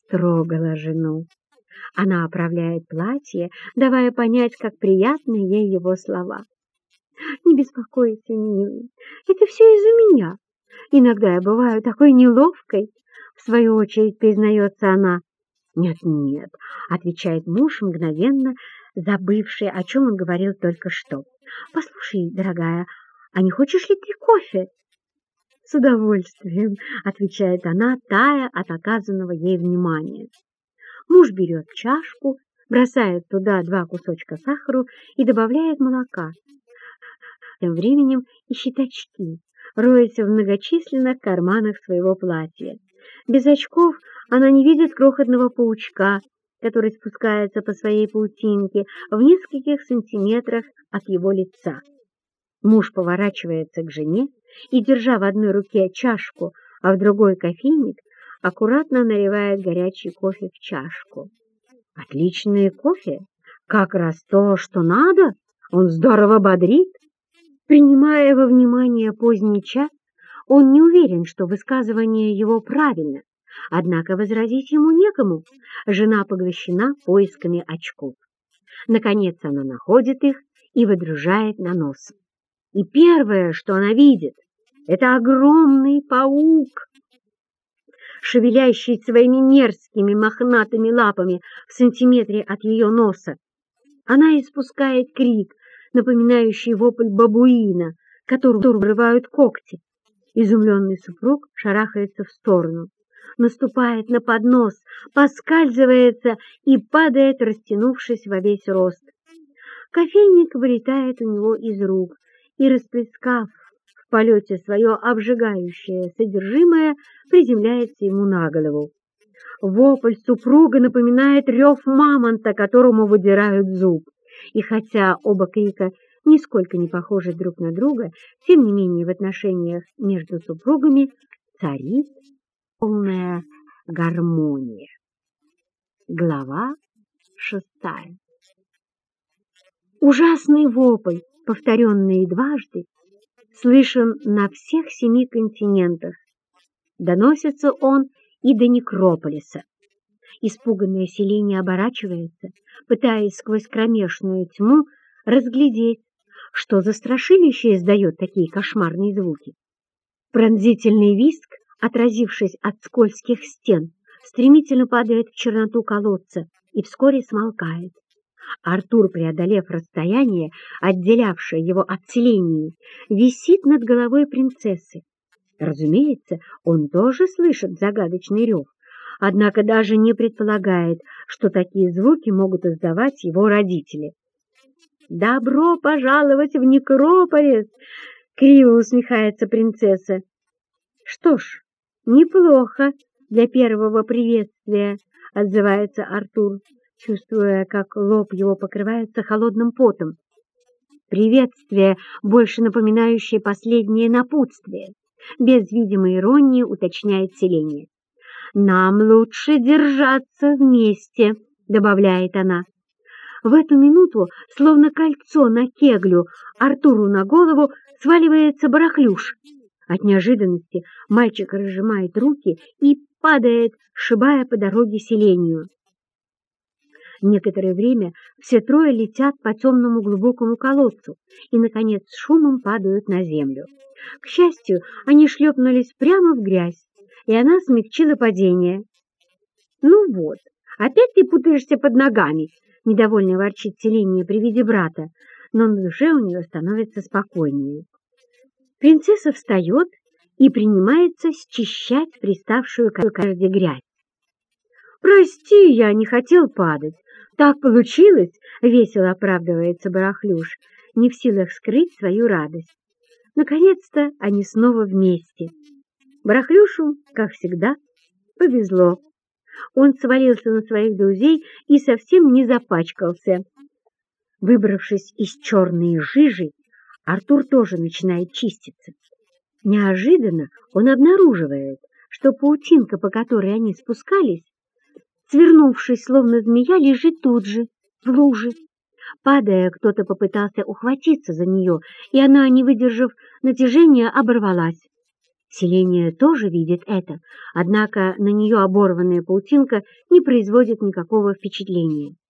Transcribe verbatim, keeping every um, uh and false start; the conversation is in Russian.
трогала жену. Она оправляет платье, давая понять, как приятны ей его слова. «Не беспокойся, милый, это все из-за меня. Иногда я бываю такой неловкой», — в свою очередь признается она. «Нет-нет», — отвечает муж, мгновенно забывший, о чем он говорил только что. «Послушай, дорогая, а не хочешь ли ты кофе?» «С удовольствием», — отвечает она, тая от оказанного ей внимания. Муж берет чашку, бросает туда два кусочка сахара и добавляет молока. Тем временем ищет очки, роется в многочисленных карманах своего платья. Без очков она не видит крохотного паучка, который спускается по своей паутинке в нескольких сантиметрах от его лица. Муж поворачивается к жене и, держа в одной руке чашку, а в другой кофейник, аккуратно наливает горячий кофе в чашку. Отличный кофе, как раз то, что надо, он здорово бодрит. Принимая во внимание поздний час, он не уверен, что высказывание его правильно, однако возразить ему некому. Жена поглощена поисками очков. Наконец она находит их и выдружает на нос. И первое, что она видит, это огромный паук, шевелящий своими мерзкими мохнатыми лапами в сантиметре от ее носа. Она испускает крик, напоминающий вопль бабуина, которому вырывают когти. Изумленный супруг шарахается в сторону, наступает на поднос, поскальзывается и падает, растянувшись во весь рост. Кофейник вылетает у него из рук и, расплескав в полете свое обжигающее содержимое, приземляется ему на голову. Вопль супруга напоминает рев мамонта, которому выдирают зуб. И хотя оба крика нисколько не похожи друг на друга, тем не менее в отношениях между супругами царит полная гармония. Глава шестая. Ужасный вопль, повторенный дважды, слышен на всех семи континентах. Доносится он и до некрополиса. Испуганное селение оборачивается, пытаясь сквозь кромешную тьму разглядеть, что за страшилище издает такие кошмарные звуки. Пронзительный визг, отразившись от скользких стен, стремительно падает в черноту колодца и вскоре смолкает. Артур, преодолев расстояние, отделявшее его от селения, висит над головой принцессы. Разумеется, он тоже слышит загадочный рев, однако даже не предполагает, что такие звуки могут издавать его родители. «Добро пожаловать в Некрополис!» — криво усмехается принцесса. «Что ж, неплохо для первого приветствия», — отзывается Артур, чувствуя, как лоб его покрывается холодным потом. Приветствие, больше напоминающее последнее напутствие, без видимой иронии уточняет селение. «Нам лучше держаться вместе», — добавляет она. В эту минуту, словно кольцо на кеглю, Артуру на голову сваливается барахлюш. От неожиданности мальчик разжимает руки и падает, сшибая по дороге селению. Некоторое время все трое летят по темному глубокому колодцу и, наконец, с шумом падают на землю. К счастью, они шлепнулись прямо в грязь, и она смягчила падение. «Ну вот, опять ты путаешься под ногами», — недовольно ворчит селение при виде брата, но на душе у нее становится спокойнее. Принцесса встает и принимается счищать приставшую к одежде грязь. «Прости, я не хотел падать. Так получилось», — весело оправдывается барахлюш, не в силах скрыть свою радость. Наконец-то они снова вместе. Барахлюшу, как всегда, повезло. Он свалился на своих друзей и совсем не запачкался. Выбравшись из черной жижи, Артур тоже начинает чиститься. Неожиданно он обнаруживает, что паутинка, по которой они спускались, свернувшись, словно змея, лежит тут же, в луже. Падая, кто-то попытался ухватиться за нее, и она, не выдержав натяжения, оборвалась. Селения тоже видит это, однако на нее оборванная паутинка не производит никакого впечатления.